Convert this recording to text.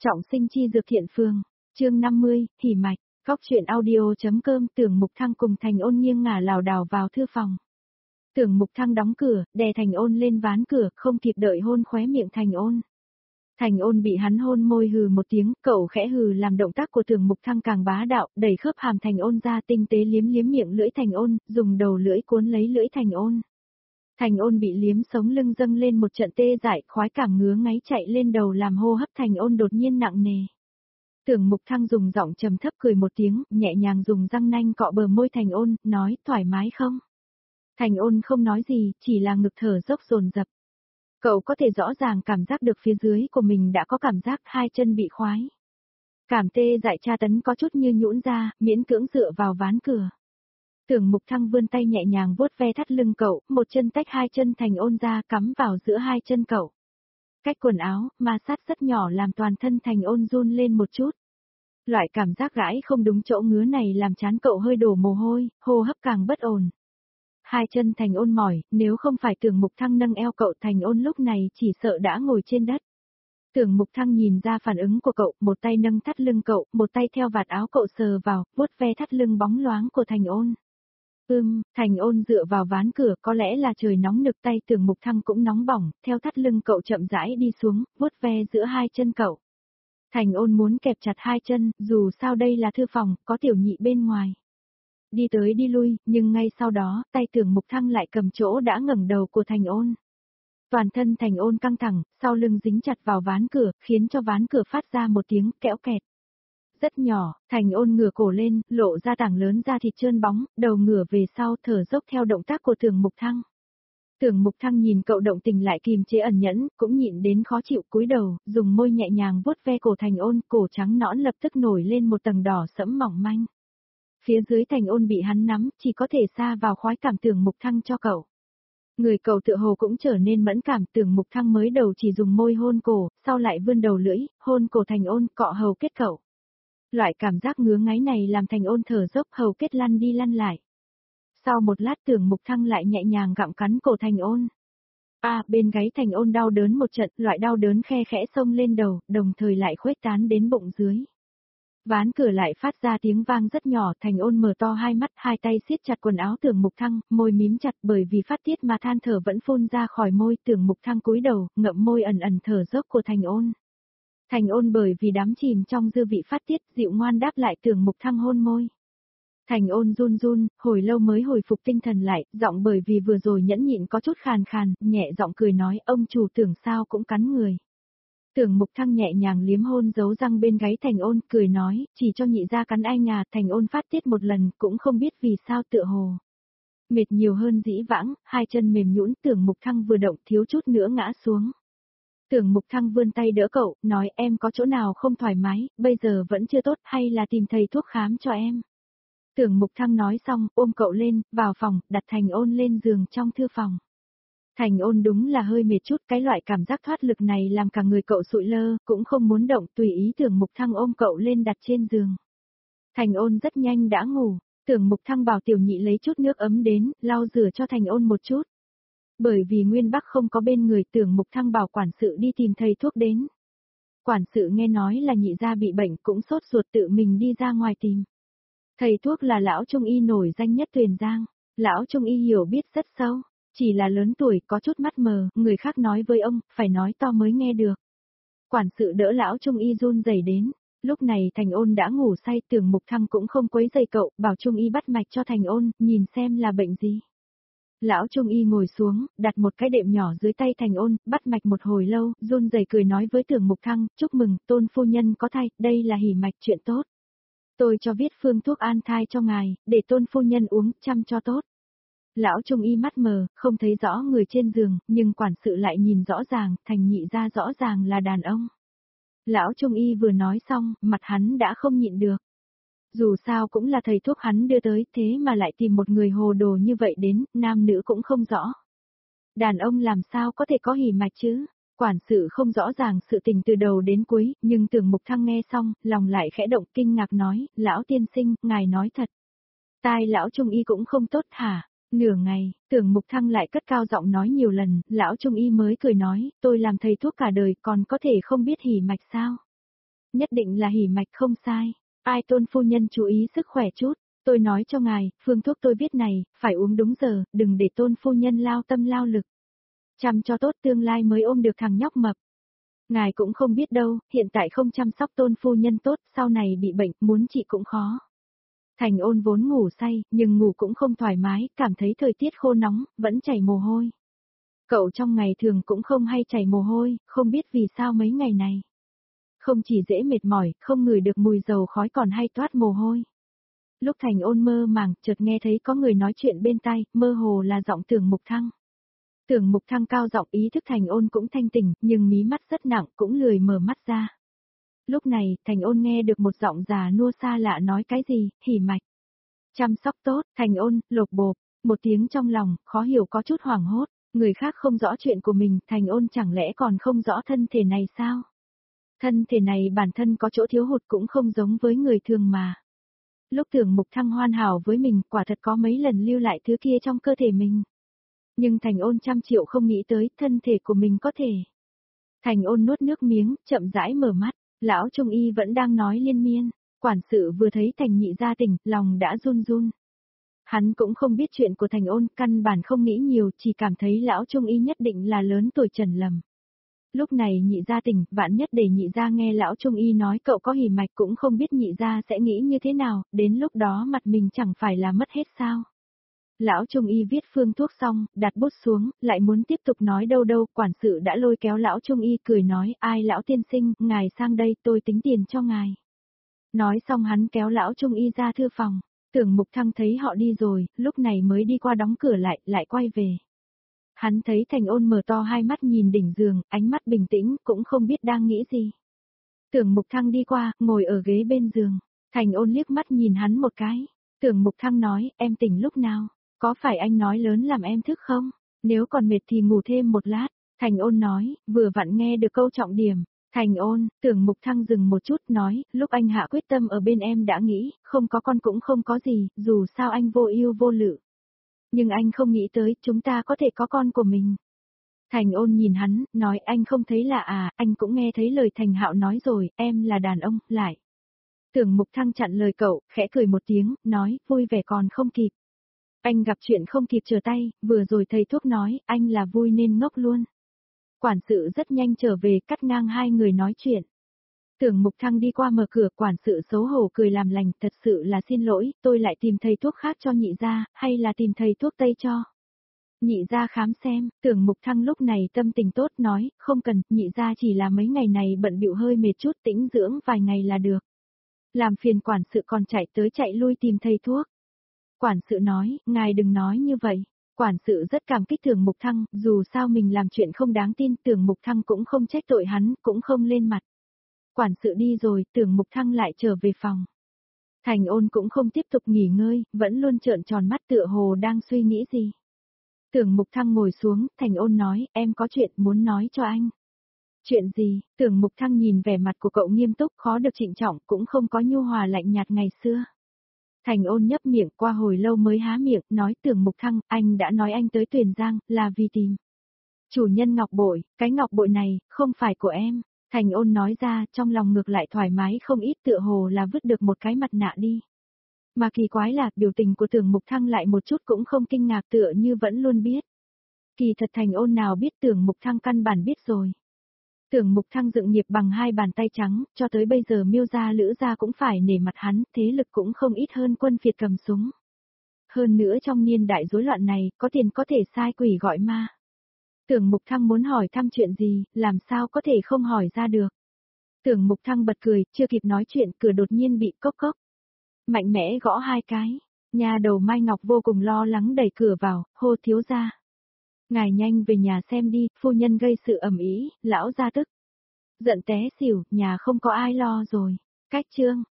Trọng sinh chi dược thiện phương, chương 50, hỉ mạch, góc truyện audio.com. Tưởng Mục Thăng cùng Thành Ôn nghiêng ngả lảo đảo vào thư phòng. Tưởng Mục Thăng đóng cửa, đè Thành Ôn lên ván cửa, không kịp đợi hôn khóe miệng Thành Ôn. Thành Ôn bị hắn hôn môi hừ một tiếng, cậu khẽ hừ làm động tác của Tưởng Mục Thăng càng bá đạo, đẩy khớp hàm Thành Ôn ra, tinh tế liếm liếm miệng lưỡi Thành Ôn, dùng đầu lưỡi cuốn lấy lưỡi Thành Ôn. Thành Ôn bị liếm sống lưng dâng lên một trận tê dại, khoái cảm ngứa ngáy chạy lên đầu làm hô hấp Thành Ôn đột nhiên nặng nề. Tưởng Mục Thăng dùng giọng trầm thấp cười một tiếng, nhẹ nhàng dùng răng nanh cọ bờ môi Thành Ôn, nói thoải mái không? Thành Ôn không nói gì, chỉ là ngực thở dốc dồn dập. Cậu có thể rõ ràng cảm giác được phía dưới của mình đã có cảm giác hai chân bị khoái. Cảm tê dại tra tấn có chút như nhũn ra, miễn cưỡng dựa vào ván cửa. Tưởng Mục Thăng vươn tay nhẹ nhàng vuốt ve thắt lưng cậu, một chân tách hai chân Thành Ôn ra cắm vào giữa hai chân cậu. Cách quần áo, ma sát rất nhỏ làm toàn thân Thành Ôn run lên một chút. Loại cảm giác gãi không đúng chỗ ngứa này làm trán cậu hơi đổ mồ hôi, hô hấp càng bất ổn. Hai chân Thành Ôn mỏi, nếu không phải Tưởng Mục Thăng nâng eo cậu Thành Ôn lúc này chỉ sợ đã ngồi trên đất. Tưởng Mục Thăng nhìn ra phản ứng của cậu, một tay nâng thắt lưng cậu, một tay theo vạt áo cậu sờ vào, vuốt ve thắt lưng bóng loáng của Thành Ôn. Thành Ôn dựa vào ván cửa, có lẽ là trời nóng nực tay Tưởng Mục Thăng cũng nóng bỏng, theo thắt lưng cậu chậm rãi đi xuống, vuốt ve giữa hai chân cậu. Thành Ôn muốn kẹp chặt hai chân, dù sao đây là thư phòng, có tiểu nhị bên ngoài. Đi tới đi lui, nhưng ngay sau đó, tay Tưởng Mục Thăng lại cầm chỗ đã ngẩng đầu của Thành Ôn. Toàn thân Thành Ôn căng thẳng, sau lưng dính chặt vào ván cửa, khiến cho ván cửa phát ra một tiếng kẽo kẹt. Rất nhỏ, Thành Ôn ngửa cổ lên, lộ ra tảng lớn da thịt trơn bóng, đầu ngửa về sau thở dốc theo động tác của Tưởng Mục Thăng. Tưởng Mục Thăng nhìn cậu động tình lại kìm chế ẩn nhẫn, cũng nhịn đến khó chịu cúi đầu, dùng môi nhẹ nhàng vuốt ve cổ Thành Ôn, cổ trắng nõn lập tức nổi lên một tầng đỏ sẫm mỏng manh. Phía dưới Thành Ôn bị hắn nắm, chỉ có thể sa vào khoái cảm Tưởng Mục Thăng cho cậu. Người cậu tựa hồ cũng trở nên mẫn cảm, Tưởng Mục Thăng mới đầu chỉ dùng môi hôn cổ, sau lại vươn đầu lưỡi, hôn cổ Thành Ôn, cọ hầu kết cậu. Loại cảm giác ngứa ngáy này làm Thành Ôn thở dốc hầu kết lăn đi lăn lại. Sau một lát Tưởng Mục Thăng lại nhẹ nhàng gặm cắn cổ Thành Ôn. Bên gáy Thành Ôn đau đớn một trận, loại đau đớn khe khẽ xông lên đầu, đồng thời lại khuếch tán đến bụng dưới. Ván cửa lại phát ra tiếng vang rất nhỏ, Thành Ôn mở to hai mắt, hai tay siết chặt quần áo Tưởng Mục Thăng, môi mím chặt bởi vì phát tiết mà than thở vẫn phun ra khỏi môi, Tưởng Mục Thăng cúi đầu, ngậm môi ẩn ẩn thở dốc của Thành Ôn. Thành Ôn bởi vì đắm chìm trong dư vị phát tiết, dịu ngoan đáp lại Tưởng Mục Thăng hôn môi. Thành Ôn run run, hồi lâu mới hồi phục tinh thần lại, giọng bởi vì vừa rồi nhẫn nhịn có chút khàn khàn, nhẹ giọng cười nói, ông chủ Tưởng sao cũng cắn người. Tưởng Mục Thăng nhẹ nhàng liếm hôn dấu răng bên gáy Thành Ôn, cười nói, chỉ cho nhị ra cắn anh à, Thành Ôn phát tiết một lần, cũng không biết vì sao tựa hồ. Mệt nhiều hơn dĩ vãng, hai chân mềm nhũn, Tưởng Mục Thăng vừa động thiếu chút nữa ngã xuống. Tưởng Mục Thăng vươn tay đỡ cậu, nói em có chỗ nào không thoải mái, bây giờ vẫn chưa tốt hay là tìm thầy thuốc khám cho em. Tưởng Mục Thăng nói xong, ôm cậu lên, vào phòng, đặt Thành Ôn lên giường trong thư phòng. Thành Ôn đúng là hơi mệt chút, cái loại cảm giác thoát lực này làm cả người cậu sụi lơ, cũng không muốn động, tùy ý Tưởng Mục Thăng ôm cậu lên đặt trên giường. Thành Ôn rất nhanh đã ngủ, Tưởng Mục Thăng bảo tiểu nhị lấy chút nước ấm đến, lau rửa cho Thành Ôn một chút. Bởi vì Nguyên Bắc không có bên người, Tưởng Mục Thăng bảo quản sự đi tìm thầy thuốc đến. Quản sự nghe nói là nhị gia bị bệnh cũng sốt ruột tự mình đi ra ngoài tìm. Thầy thuốc là lão trung y nổi danh nhất Tuyền Giang, lão trung y hiểu biết rất sâu, chỉ là lớn tuổi có chút mắt mờ, người khác nói với ông, phải nói to mới nghe được. Quản sự đỡ lão trung y run rẩy đến, lúc này Thành Ôn đã ngủ say, Tưởng Mục Thăng cũng không quấy rầy cậu, bảo trung y bắt mạch cho Thành Ôn, nhìn xem là bệnh gì. Lão trung y ngồi xuống, đặt một cái đệm nhỏ dưới tay Thành Ôn, bắt mạch một hồi lâu, run rẩy cười nói với Tưởng Mục Thăng, chúc mừng, Tôn phu nhân có thai, đây là hỉ mạch chuyện tốt. Tôi cho viết phương thuốc an thai cho ngài, để Tôn phu nhân uống, chăm cho tốt. Lão trung y mắt mờ, không thấy rõ người trên giường, nhưng quản sự lại nhìn rõ ràng, Thành nhị ra rõ ràng là đàn ông. Lão trung y vừa nói xong, mặt hắn đã không nhịn được. Dù sao cũng là thầy thuốc hắn đưa tới, thế mà lại tìm một người hồ đồ như vậy đến, nam nữ cũng không rõ. Đàn ông làm sao có thể có hỉ mạch chứ? Quản sự không rõ ràng sự tình từ đầu đến cuối, nhưng Tưởng Mục Thăng nghe xong, lòng lại khẽ động kinh ngạc nói, lão tiên sinh, ngài nói thật. Tai lão trung y cũng không tốt hả? Nửa ngày, Tưởng Mục Thăng lại cất cao giọng nói nhiều lần, lão trung y mới cười nói, tôi làm thầy thuốc cả đời còn có thể không biết hỉ mạch sao? Nhất định là hỉ mạch không sai. Ai Tôn phu nhân chú ý sức khỏe chút. Tôi nói cho ngài, phương thuốc tôi viết này, phải uống đúng giờ, đừng để Tôn phu nhân lao tâm lao lực. Chăm cho tốt tương lai mới ôm được thằng nhóc mập. Ngài cũng không biết đâu, hiện tại không chăm sóc Tôn phu nhân tốt, sau này bị bệnh, muốn trị cũng khó. Thành Ôn vốn ngủ say, nhưng ngủ cũng không thoải mái, cảm thấy thời tiết khô nóng, vẫn chảy mồ hôi. Cậu trong ngày thường cũng không hay chảy mồ hôi, không biết vì sao mấy ngày này. Không chỉ dễ mệt mỏi, không ngửi được mùi dầu khói còn hay toát mồ hôi. Lúc Thành Ôn mơ màng, chợt nghe thấy có người nói chuyện bên tai, mơ hồ là giọng Tưởng Mục Thăng. Tưởng Mục Thăng cao giọng, ý thức Thành Ôn cũng thanh tỉnh, nhưng mí mắt rất nặng, cũng lười mở mắt ra. Lúc này, Thành Ôn nghe được một giọng già nua xa lạ nói cái gì, hỉ mạch. Chăm sóc tốt, Thành Ôn, lột bộp, một tiếng trong lòng, khó hiểu có chút hoảng hốt, người khác không rõ chuyện của mình, Thành Ôn chẳng lẽ còn không rõ thân thể này sao? Thân thể này bản thân có chỗ thiếu hụt cũng không giống với người thường mà. Lúc Tưởng Mục Thăng hoàn hảo với mình, quả thật có mấy lần lưu lại thứ kia trong cơ thể mình. Nhưng Thành Ôn trăm triệu không nghĩ tới, thân thể của mình có thể. Thành Ôn nuốt nước miếng, chậm rãi mở mắt, lão trung y vẫn đang nói liên miên, quản sự vừa thấy Thành nhị gia tỉnh, lòng đã run run. Hắn cũng không biết chuyện của Thành Ôn, căn bản không nghĩ nhiều, chỉ cảm thấy lão trung y nhất định là lớn tuổi trần lầm. Lúc này nhị gia tỉnh, vạn nhất để nhị gia nghe lão trung y nói cậu có hỉ mạch cũng không biết nhị gia sẽ nghĩ như thế nào, đến lúc đó mặt mình chẳng phải là mất hết sao. Lão trung y viết phương thuốc xong, đặt bút xuống, lại muốn tiếp tục nói đâu, quản sự đã lôi kéo lão trung y cười nói, ai lão tiên sinh, ngài sang đây tôi tính tiền cho ngài. Nói xong hắn kéo lão trung y ra thư phòng, Tưởng Mục Thăng thấy họ đi rồi, lúc này mới đi qua đóng cửa lại quay về. Hắn thấy Thành Ôn mở to hai mắt nhìn đỉnh giường, ánh mắt bình tĩnh, cũng không biết đang nghĩ gì. Tưởng Mục Thăng đi qua, ngồi ở ghế bên giường. Thành Ôn liếc mắt nhìn hắn một cái. Tưởng Mục Thăng nói, em tỉnh lúc nào? Có phải anh nói lớn làm em thức không? Nếu còn mệt thì ngủ thêm một lát. Thành Ôn nói, vừa vặn nghe được câu trọng điểm. Thành Ôn, Tưởng Mục Thăng dừng một chút nói, lúc anh hạ quyết tâm ở bên em đã nghĩ, không có con cũng không có gì, dù sao anh vô ưu vô lự. Nhưng anh không nghĩ tới, chúng ta có thể có con của mình. Thành Ôn nhìn hắn, nói anh không thấy lạ à, anh cũng nghe thấy lời Thành Hạo nói rồi, em là đàn ông, lại. Tưởng Mục Thăng chặn lời cậu, khẽ cười một tiếng, nói, vui vẻ còn không kịp. Anh gặp chuyện không kịp trở tay, vừa rồi thầy thuốc nói, anh là vui nên ngốc luôn. Quản sự rất nhanh trở về, cắt ngang hai người nói chuyện. Tưởng Mục Thăng đi qua mở cửa, quản sự xấu hổ cười làm lành, thật sự là xin lỗi, tôi lại tìm thầy thuốc khác cho nhị gia, hay là tìm thầy thuốc Tây cho. Nhị gia khám xem, Tưởng Mục Thăng lúc này tâm tình tốt nói, không cần, nhị gia chỉ là mấy ngày này bận bịu hơi mệt chút tĩnh dưỡng vài ngày là được. Làm phiền quản sự còn chạy tới chạy lui tìm thầy thuốc. Quản sự nói, ngài đừng nói như vậy. Quản sự rất cảm kích Tưởng Mục Thăng, dù sao mình làm chuyện không đáng tin, Tưởng Mục Thăng cũng không trách tội hắn, cũng không lên mặt. Quản sự đi rồi, Tưởng Mục Thăng lại trở về phòng. Thành Ôn cũng không tiếp tục nghỉ ngơi, vẫn luôn trợn tròn mắt tựa hồ đang suy nghĩ gì. Tưởng Mục Thăng ngồi xuống, Thành Ôn nói, em có chuyện muốn nói cho anh. Chuyện gì? Tưởng Mục Thăng nhìn vẻ mặt của cậu nghiêm túc, khó được trịnh trọng, cũng không có nhu hòa lạnh nhạt ngày xưa. Thành Ôn nhấp miệng, qua hồi lâu mới há miệng, nói Tưởng Mục Thăng, anh đã nói anh tới Tuyền Giang, là vì tìm chủ nhân ngọc bội, cái ngọc bội này, không phải của em. Thành Ôn nói ra, trong lòng ngược lại thoải mái không ít, tựa hồ là vứt được một cái mặt nạ đi. Mà kỳ quái là, biểu tình của Tưởng Mục Thăng lại một chút cũng không kinh ngạc, tựa như vẫn luôn biết. Kỳ thật Thành Ôn nào biết Tưởng Mục Thăng căn bản biết rồi. Tưởng Mục Thăng dựng nghiệp bằng hai bàn tay trắng, cho tới bây giờ Miêu gia Lữ gia cũng phải nể mặt hắn, thế lực cũng không ít hơn quân phiệt cầm súng. Hơn nữa trong niên đại rối loạn này, có tiền có thể sai quỷ gọi ma. Tưởng Mục Thăng muốn hỏi thăm chuyện gì, làm sao có thể không hỏi ra được. Tưởng Mục Thăng bật cười, chưa kịp nói chuyện, cửa đột nhiên bị cốc cốc. Mạnh mẽ gõ hai cái. Nhà đầu Mai Ngọc vô cùng lo lắng đẩy cửa vào, hô thiếu gia. Ngài nhanh về nhà xem đi, phu nhân gây sự ầm ĩ, lão gia tức. Giận té xỉu, nhà không có ai lo rồi. Cách chương.